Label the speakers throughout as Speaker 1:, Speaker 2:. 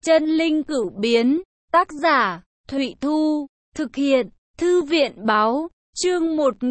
Speaker 1: Chân linh cửu biến, tác giả, Thụy Thu, thực hiện, Thư viện báo, chương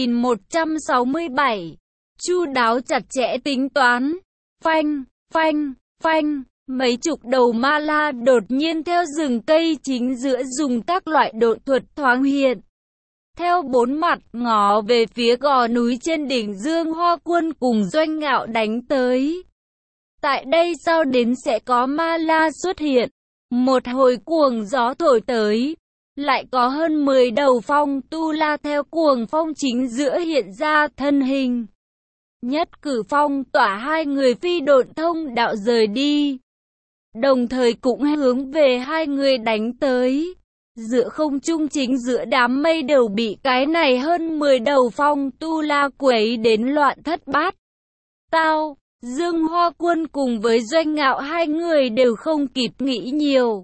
Speaker 1: 1167. Chu đáo chặt chẽ tính toán, phanh, phanh, phanh, mấy chục đầu ma la đột nhiên theo rừng cây chính giữa dùng các loại độn thuật thoáng hiện. Theo bốn mặt ngó về phía gò núi trên đỉnh Dương Hoa Quân cùng Doanh Ngạo đánh tới. Tại đây sau đến sẽ có ma la xuất hiện. Một hồi cuồng gió thổi tới, lại có hơn 10 đầu phong tu la theo cuồng phong chính giữa hiện ra thân hình. Nhất cử phong tỏa hai người phi độn thông đạo rời đi, đồng thời cũng hướng về hai người đánh tới. Giữa không trung chính giữa đám mây đều bị cái này hơn 10 đầu phong tu la quấy đến loạn thất bát tao. Dương Hoa Quân cùng với Doanh Ngạo hai người đều không kịp nghĩ nhiều,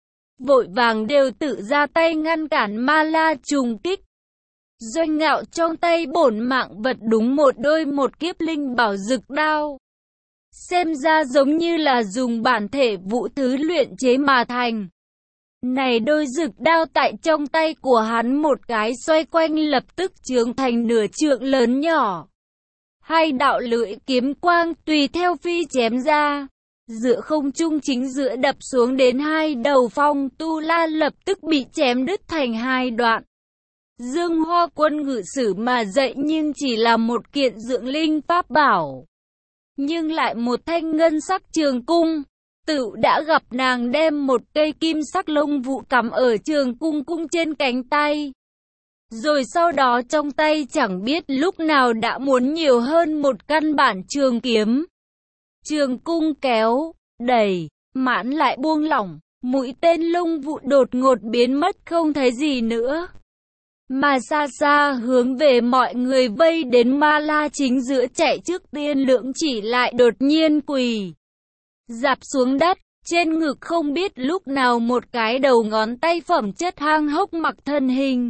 Speaker 1: vội vàng đều tự ra tay ngăn cản ma la trùng kích. Doanh Ngạo trong tay bổn mạng vật đúng một đôi một kiếp linh bảo dực đao, xem ra giống như là dùng bản thể vũ thứ luyện chế mà thành. Này đôi dực đao tại trong tay của hắn một cái xoay quanh lập tức chướng thành nửa trượng lớn nhỏ. Hai đạo lưỡi kiếm quang tùy theo phi chém ra, giữa không trung chính giữa đập xuống đến hai đầu phong tu la lập tức bị chém đứt thành hai đoạn. Dương Hoa Quân ngự sử mà dậy nhưng chỉ là một kiện dưỡng linh pháp bảo, nhưng lại một thanh ngân sắc trường cung. Tựu đã gặp nàng đem một cây kim sắc lông vũ cắm ở trường cung cung trên cánh tay. Rồi sau đó trong tay chẳng biết lúc nào đã muốn nhiều hơn một căn bản trường kiếm. Trường cung kéo, đẩy, mãn lại buông lỏng, mũi tên lông vũ đột ngột biến mất không thấy gì nữa. Mà xa xa hướng về mọi người vây đến ma la chính giữa chạy trước tiên lưỡng chỉ lại đột nhiên quỳ rạp xuống đất, trên ngực không biết lúc nào một cái đầu ngón tay phẩm chất hang hốc mặc thân hình.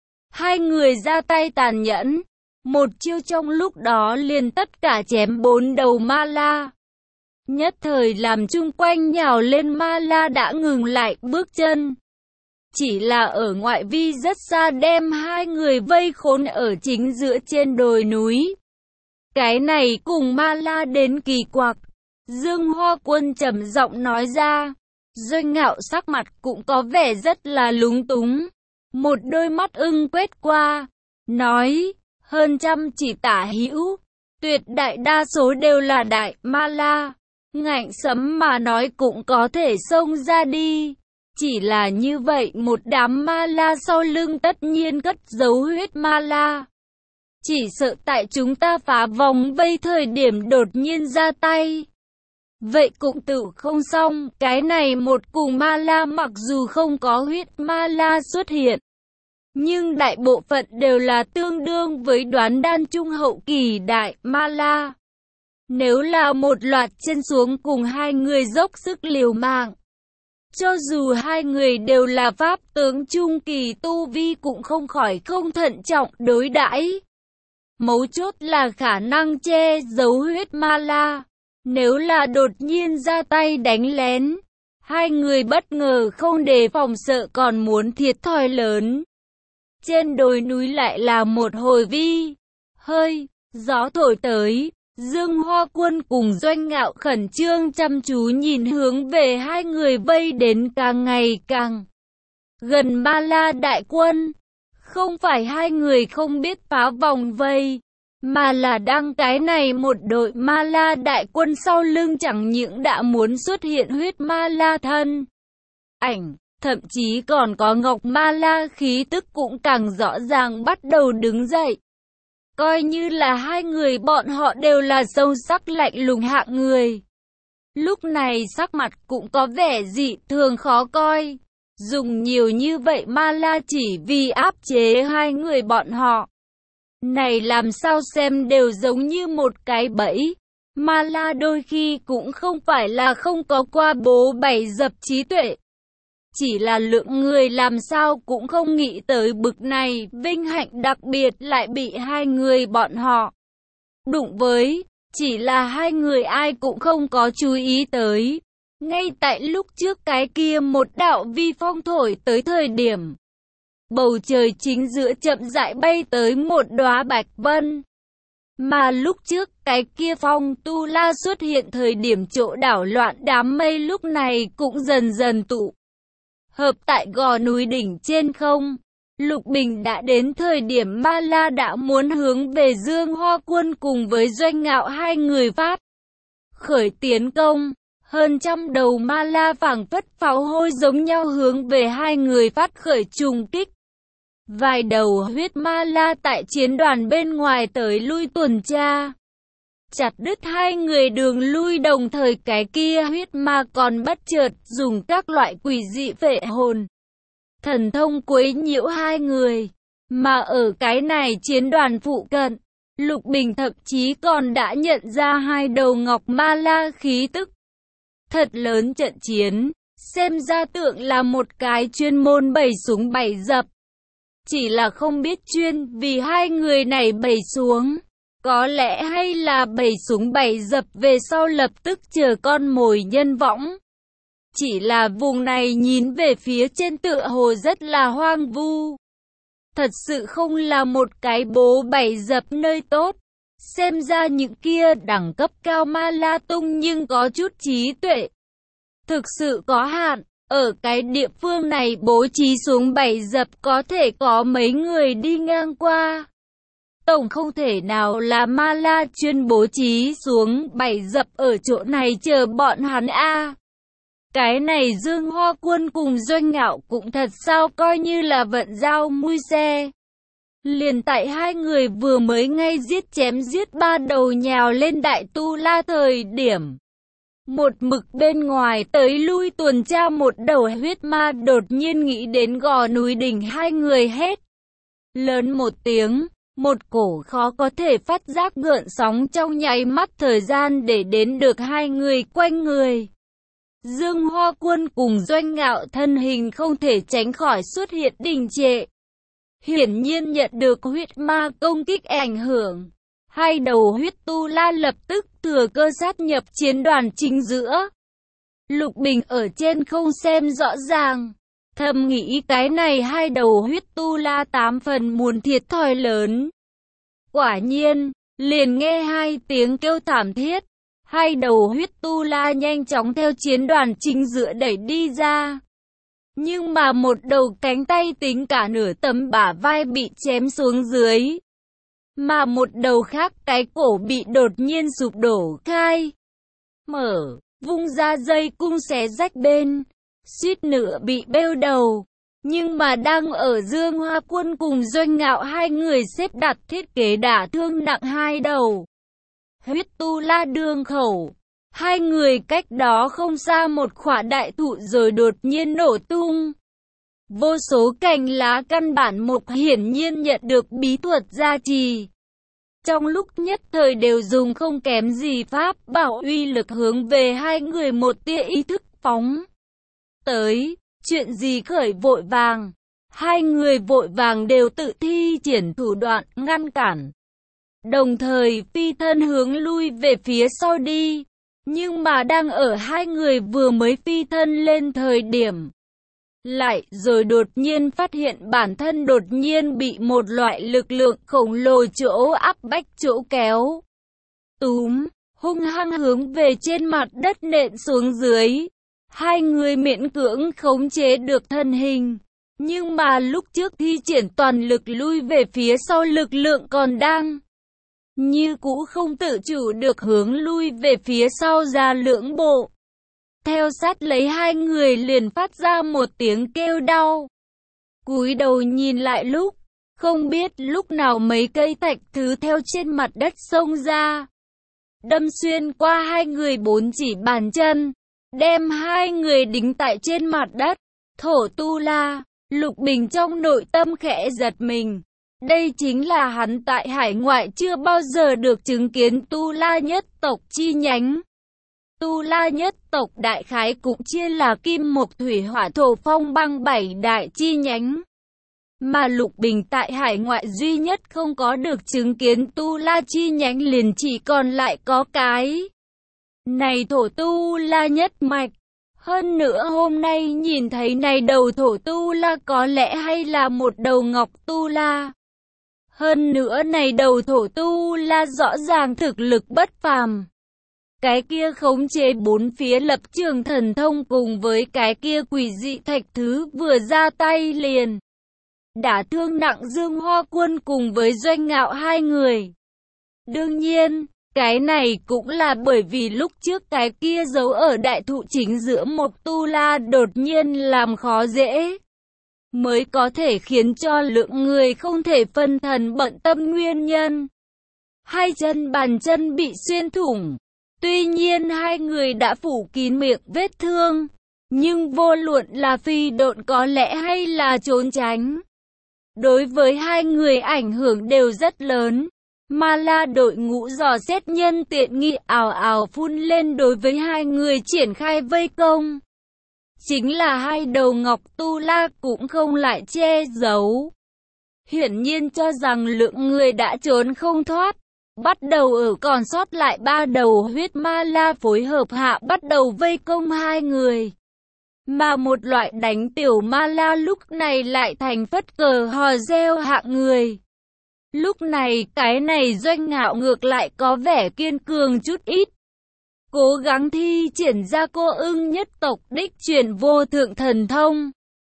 Speaker 1: Hai người ra tay tàn nhẫn, một chiêu trong lúc đó liền tất cả chém 4 đầu ma la. Nhất thời làm chung quanh nhào lên ma la đã ngừng lại bước chân. Chỉ là ở ngoại vi rất xa đem hai người vây khốn ở chính giữa trên đồi núi. Cái này cùng ma la đến kỳ quặc. Dương Hoa Quân trầm giọng nói ra. Doanh Ngạo sắc mặt cũng có vẻ rất là lúng túng. Một đôi mắt ưng quét qua, nói, hơn trăm chỉ tả hữu, tuyệt đại đa số đều là đại ma la. Ngạnh sấm mà nói cũng có thể xông ra đi. Chỉ là như vậy một đám ma la sau lưng tất nhiên cất giấu huyết ma la. Chỉ sợ tại chúng ta phá vòng vây thời điểm đột nhiên ra tay. Vậy cũng tự không xong, cái này một cùng ma la mặc dù không có huyết ma la xuất hiện, nhưng đại bộ phận đều là tương đương với đoán đan trung hậu kỳ đại ma la. Nếu là một loạt trên xuống cùng hai người dốc sức liều mạng, cho dù hai người đều là pháp tướng trung kỳ tu vi cũng không khỏi không thận trọng đối đãi. Mấu chốt là khả năng che giấu huyết ma la. Nếu là đột nhiên ra tay đánh lén, hai người bất ngờ không đề phòng sợ còn muốn thiệt thòi lớn. Trên đồi núi lại là một hồi vi hơi gió thổi tới. Dương Hoa Quân cùng Doanh Ngạo khẩn trương chăm chú nhìn hướng về hai người vây đến càng ngày càng gần ma la đại quân. Không phải hai người không biết phá vòng vây, mà là đang cái này một đội ma la đại quân sau lưng chẳng những đã muốn xuất hiện huyết ma la thân ảnh, thậm chí còn có ngọc ma la khí tức cũng càng rõ ràng bắt đầu đứng dậy. Coi như là hai người bọn họ đều là sâu sắc lạnh lùng hạng người. Lúc này sắc mặt cũng có vẻ dị thường khó coi. Dùng nhiều như vậy ma la chỉ vì áp chế hai người bọn họ. Này làm sao xem đều giống như một cái bẫy. Ma la đôi khi cũng không phải là không có qua bố bày dập trí tuệ. Chỉ là lượng người làm sao cũng không nghĩ tới bực này, vinh hạnh đặc biệt lại bị hai người bọn họ đụng với. Chỉ là hai người ai cũng không có chú ý tới. Ngay tại lúc trước cái kia một đạo vi phong thổi tới thời điểm, bầu trời chính giữa chậm rãi bay tới một đóa bạch vân. Mà lúc trước cái kia phong tu la xuất hiện thời điểm chỗ đảo loạn đám mây lúc này cũng dần dần tụ hợp tại gò núi đỉnh trên không. Lục Bình đã đến thời điểm Ma La đã muốn hướng về Dương Hoa Quân cùng với Doanh Ngạo hai người phát khởi tiến công. Hơn trăm đầu Ma La phảng phất pháo hôi giống nhau hướng về hai người phát khởi trùng kích. Vài đầu huyết Ma La tại chiến đoàn bên ngoài tới lui tuần tra, chặt đứt hai người đường lui, đồng thời cái kia huyết ma còn bất chợt dùng các loại quỷ dị phệ hồn thần thông quấy nhiễu hai người. Mà ở cái này chiến đoàn phụ cận, Lục Bình thậm chí còn đã nhận ra hai đầu ngọc Ma La khí tức thật lớn. Trận chiến xem ra tượng là một cái chuyên môn bày súng bày dập, chỉ là không biết chuyên vì hai người này bày xuống, có lẽ hay là bày súng bày dập về sau lập tức chờ con mồi nhân võng. Chỉ là vùng này nhìn về phía trên tựa hồ rất là hoang vu, thật sự không là một cái bố bày dập nơi tốt. Xem ra những kia đẳng cấp cao Ma La tung nhưng có chút trí tuệ thực sự có hạn. Ở cái địa phương này bố trí xuống bày dập có thể có mấy người đi ngang qua. Tổng không thể nào là Ma La chuyên bố trí xuống bày dập ở chỗ này chờ bọn hắn a. Cái này Dương Hoa Quân cùng Doanh Ngạo cũng thật sao coi như là vận dao mui xe. Liền tại hai người vừa mới ngay giết chém giết ba đầu nhào lên Đại Tu La thời điểm, một mực bên ngoài tới lui tuần tra một đầu huyết ma đột nhiên nghĩ đến gò núi đỉnh hai người hét lớn một tiếng, một cổ khó có thể phát giác gợn sóng trong nháy mắt thời gian để đến được hai người quanh người. Dương Hoa Quân cùng Doanh Ngạo thân hình không thể tránh khỏi xuất hiện đình trệ. Hiển nhiên nhận được huyết ma công kích ảnh hưởng, hai đầu huyết tu la lập tức thừa cơ sát nhập chiến đoàn chính giữa. Lục Bình ở trên không xem rõ ràng, thầm nghĩ cái này hai đầu huyết tu la 8 phần muốn thiệt thòi lớn. Quả nhiên, liền nghe hai tiếng kêu thảm thiết, hai đầu huyết tu la nhanh chóng theo chiến đoàn chính giữa đẩy đi ra. Nhưng mà một đầu cánh tay tính cả nửa tấm bả vai bị chém xuống dưới, mà một đầu khác cái cổ bị đột nhiên sụp đổ khai mở, vung ra dây cung xé rách bên, suýt nữa bị bêu đầu. Nhưng mà đang ở Dương Hoa Quân cùng Doanh Ngạo hai người xếp đặt thiết kế đả thương nặng hai đầu huyết tu la đường khẩu. Hai người cách đó không xa một khỏa đại thụ rồi đột nhiên nổ tung. Vô số cành lá căn bản mục hiển nhiên nhận được bí thuật gia trì. Trong lúc nhất thời đều dùng không kém gì pháp bảo uy lực hướng về hai người một tia ý thức phóng tới. Chuyện gì khởi vội vàng. Hai người vội vàng đều tự thi triển thủ đoạn ngăn cản, đồng thời phi thân hướng lui về phía sau đi. Nhưng mà đang ở hai người vừa mới phi thân lên thời điểm, lại rồi đột nhiên phát hiện bản thân đột nhiên bị một loại lực lượng khổng lồ chỗ áp bách chỗ kéo túm, hung hăng hướng về trên mặt đất nện xuống dưới. Hai người miễn cưỡng khống chế được thân hình, nhưng mà lúc trước thi triển toàn lực lui về phía sau lực lượng còn đang như cũ không tự chủ được hướng lui về phía sau ra lưỡng bộ. Theo sát lấy hai người liền phát ra một tiếng kêu đau. Cúi đầu nhìn lại lúc, không biết lúc nào mấy cây thạch thứ theo trên mặt đất xông ra, đâm xuyên qua hai người 4 chỉ bàn chân, đem hai người đính tại trên mặt đất. Thổ tu la, Lục Bình trong nội tâm khẽ giật mình. Đây chính là hắn tại hải ngoại chưa bao giờ được chứng kiến tu la nhất tộc chi nhánh. Tu la nhất tộc đại khái cũng chia là kim mộc thủy hỏa thổ phong băng 7 đại chi nhánh. Mà Lục Bình tại hải ngoại duy nhất không có được chứng kiến tu la chi nhánh liền chỉ còn lại có cái này thổ tu la nhất mạch. Hơn nữa hôm nay nhìn thấy này đầu thổ tu la có lẽ hay là một đầu ngọc tu la. Hơn nữa này đầu thổ tu la rõ ràng thực lực bất phàm. Cái kia khống chế bốn phía lập trường thần thông cùng với cái kia quỷ dị thạch thứ vừa ra tay liền đã thương nặng Dương Hoa Quân cùng với Doanh Ngạo hai người. Đương nhiên, cái này cũng là bởi vì lúc trước cái kia giấu ở đại thụ chính giữa một tu la đột nhiên làm khó dễ, mới có thể khiến cho lượng người không thể phân thần bận tâm nguyên nhân. Hai chân bàn chân bị xuyên thủng. Tuy nhiên hai người đã phủ kín miệng vết thương, nhưng vô luận là phi độn có lẽ hay là trốn tránh, đối với hai người ảnh hưởng đều rất lớn. Ma La đội ngũ dò xét nhân tiện nghi ào ào phun lên đối với hai người triển khai vây công. Chính là hai đầu ngọc tu la cũng không lại che giấu. Hiển nhiên cho rằng lượng người đã trốn không thoát. Bắt đầu ở còn sót lại ba đầu huyết ma la phối hợp hạ bắt đầu vây công hai người. Mà một loại đánh tiểu ma la lúc này lại thành phất cờ hò reo hạng người. Lúc này cái này Doanh Ngạo ngược lại có vẻ kiên cường chút ít. Cố gắng thi triển ra cô ưng nhất tộc đích truyền vô thượng thần thông.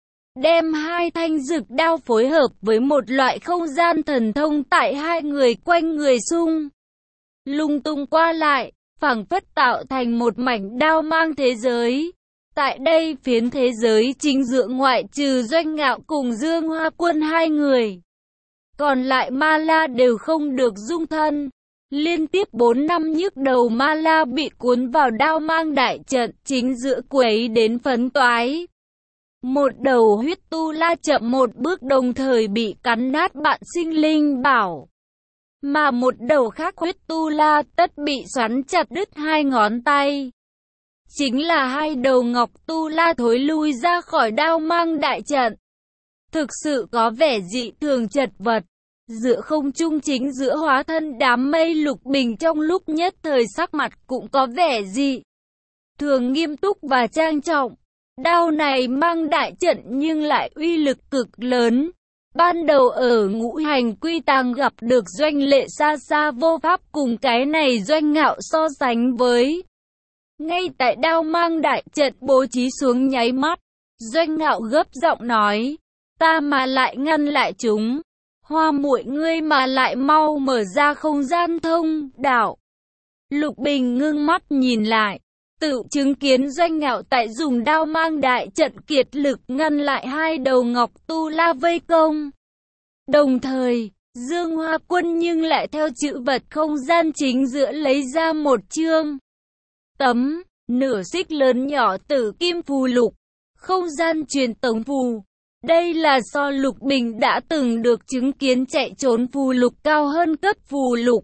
Speaker 1: Đem hai thanh dực đao phối hợp với một loại không gian thần thông tại hai người quanh người xung lung tung qua lại, phảng phất tạo thành một mảnh đao mang thế giới. Tại đây phiến thế giới chính giữa ngoại trừ Doanh Ngạo cùng Dương Hoa Quân hai người, còn lại ma la đều không được dung thân. Liên tiếp 4 năm nhức đầu ma la bị cuốn vào đao mang đại trận chính giữa quấy đến phấn toái. Một đầu huyết tu la chậm một bước đồng thời bị cắn nát bạn sinh linh bảo. Mà một đầu khác huyết tu la tất bị xoắn chặt đứt hai ngón tay. Chính là hai đầu ngọc tu la thối lui ra khỏi đao mang đại trận. Thực sự có vẻ dị thường chật vật. Giữa không trung chính giữa hóa thân đám mây Lục Bình trong lúc nhất thời sắc mặt cũng có vẻ dị thường nghiêm túc và trang trọng. Đao này mang đại trận nhưng lại uy lực cực lớn. Ban đầu ở Ngũ Hành Quy Tàng gặp được Doanh Lệ xa xa vô pháp cùng cái này Doanh Ngạo so sánh với. Ngay tại đao mang đại trận bố trí xuống nháy mắt, Doanh Ngạo gấp giọng nói, ta mà lại ngăn lại chúng. Hoa muội ngươi mà lại mau mở ra không gian thông đạo. Lục Bình ngưng mắt nhìn lại, tự chứng kiến Doanh Ngạo tại dùng đao mang đại trận kiệt lực ngăn lại hai đầu ngọc tu la vây công. Đồng thời, Dương Hoa Quân nhưng lại theo chữ vật không gian chính giữa lấy ra một chương tấm nửa xích lớn nhỏ tử kim phù lục, không gian truyền tống phù. Đây là so Lục Bình đã từng được chứng kiến chạy trốn phù lục cao hơn cấp phù lục.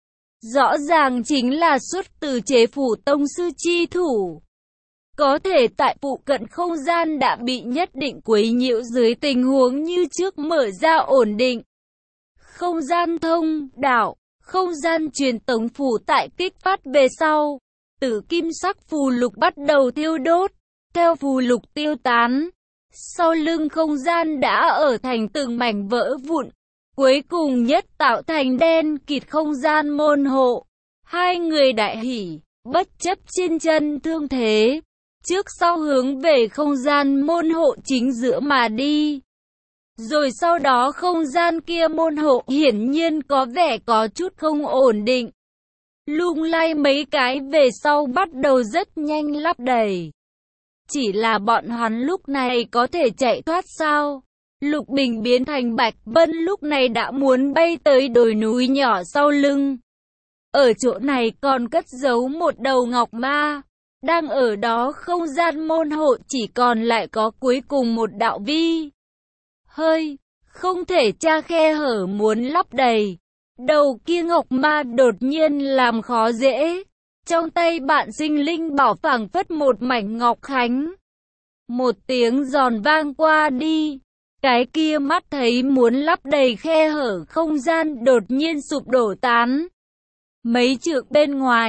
Speaker 1: Rõ ràng chính là xuất từ chế phủ tông sư chi thủ. Có thể tại phụ cận không gian đã bị nhất định quấy nhiễu dưới tình huống như trước mở ra ổn định. Không gian thông đạo, không gian truyền tống phù tại kích phát về sau. Tử kim sắc phù lục bắt đầu thiêu đốt, theo phù lục tiêu tán. Sau lưng không gian đã ở thành từng mảnh vỡ vụn, cuối cùng nhất tạo thành đen kịt không gian môn hộ. Hai người đại hỉ, bất chấp trên chân thương thế, trước sau hướng về không gian môn hộ chính giữa mà đi. Rồi sau đó không gian kia môn hộ hiển nhiên có vẻ có chút không ổn định. Lung lay mấy cái về sau bắt đầu rất nhanh lấp đầy. Chỉ là bọn hắn lúc này có thể chạy thoát sao? Lục Bình biến thành Bạch Vân lúc này đã muốn bay tới đồi núi nhỏ sau lưng. Ở chỗ này còn cất giấu một đầu ngọc ma. Đang ở đó không gian môn hộ chỉ còn lại có cuối cùng một đạo vi hơi, không thể tra khe hở muốn lấp đầy. Đầu kia ngọc ma đột nhiên làm khó dễ. Trong tay bạn sinh linh bảo phảng phất một mảnh ngọc khánh. Một tiếng giòn vang qua đi. Cái kia mắt thấy muốn lấp đầy khe hở không gian đột nhiên sụp đổ tán. Mấy trượng bên ngoài,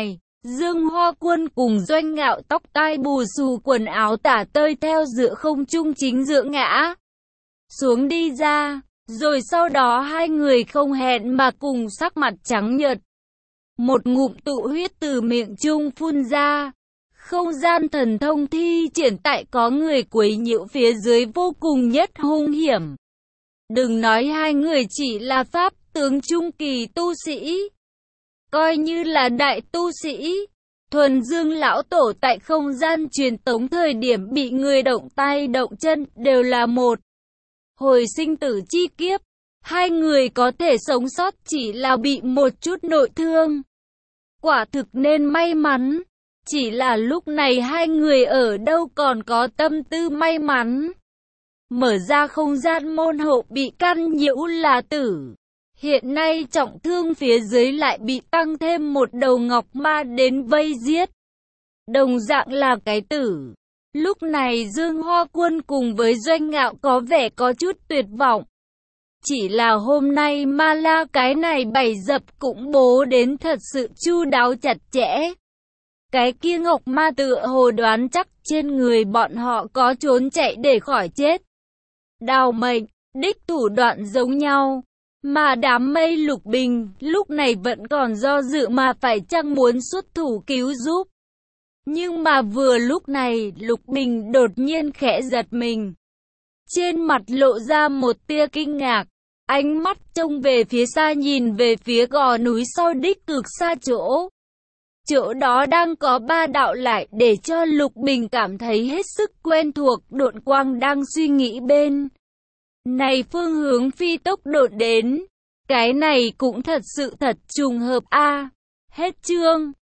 Speaker 1: Dương Hoa Quân cùng Doanh Ngạo tóc tai bù xù quần áo tả tơi theo giữa không trung chính giữa ngã xuống đi ra, rồi sau đó hai người không hẹn mà cùng sắc mặt trắng nhợt. Một ngụm tụ huyết từ miệng trung phun ra. Không gian thần thông thi triển tại có người quấy nhiễu phía dưới vô cùng nhất hung hiểm. Đừng nói hai người chỉ là pháp tướng trung kỳ tu sĩ, coi như là đại tu sĩ, Thuần Dương lão tổ tại không gian truyền tống thời điểm bị người động tay động chân đều là một hồi sinh tử chi kiếp. Hai người có thể sống sót chỉ là bị một chút nội thương. Quả thực nên may mắn. Chỉ là lúc này hai người ở đâu còn có tâm tư may mắn. Mở ra không gian môn hộ bị căn nhiễu là tử. Hiện nay trọng thương phía dưới lại bị tăng thêm một đầu ngọc ma đến vây giết. Đồng dạng là cái tử. Lúc này Dương Hoa Quân cùng với Doanh Ngạo có vẻ có chút tuyệt vọng. Chỉ là hôm nay ma la cái này bày dập cũng bố đến thật sự chu đáo chặt chẽ. Cái kia ngọc ma tựa hồ đoán chắc trên người bọn họ có trốn chạy để khỏi chết. Đào mệnh, đích thủ đoạn giống nhau. Mà đám Mây Lục Bình lúc này vẫn còn do dự mà phải chăng muốn xuất thủ cứu giúp. Nhưng mà vừa lúc này Lục Bình đột nhiên khẽ giật mình. Trên mặt lộ ra một tia kinh ngạc. Ánh mắt trông về phía xa nhìn về phía gò núi sau đích cực xa chỗ. Chỗ đó đang có ba đạo lại để cho Lục Bình cảm thấy hết sức quen thuộc. Độn quang đang suy nghĩ bên này phương hướng phi tốc độn đến. Cái này cũng thật sự thật trùng hợp a. Hết chương.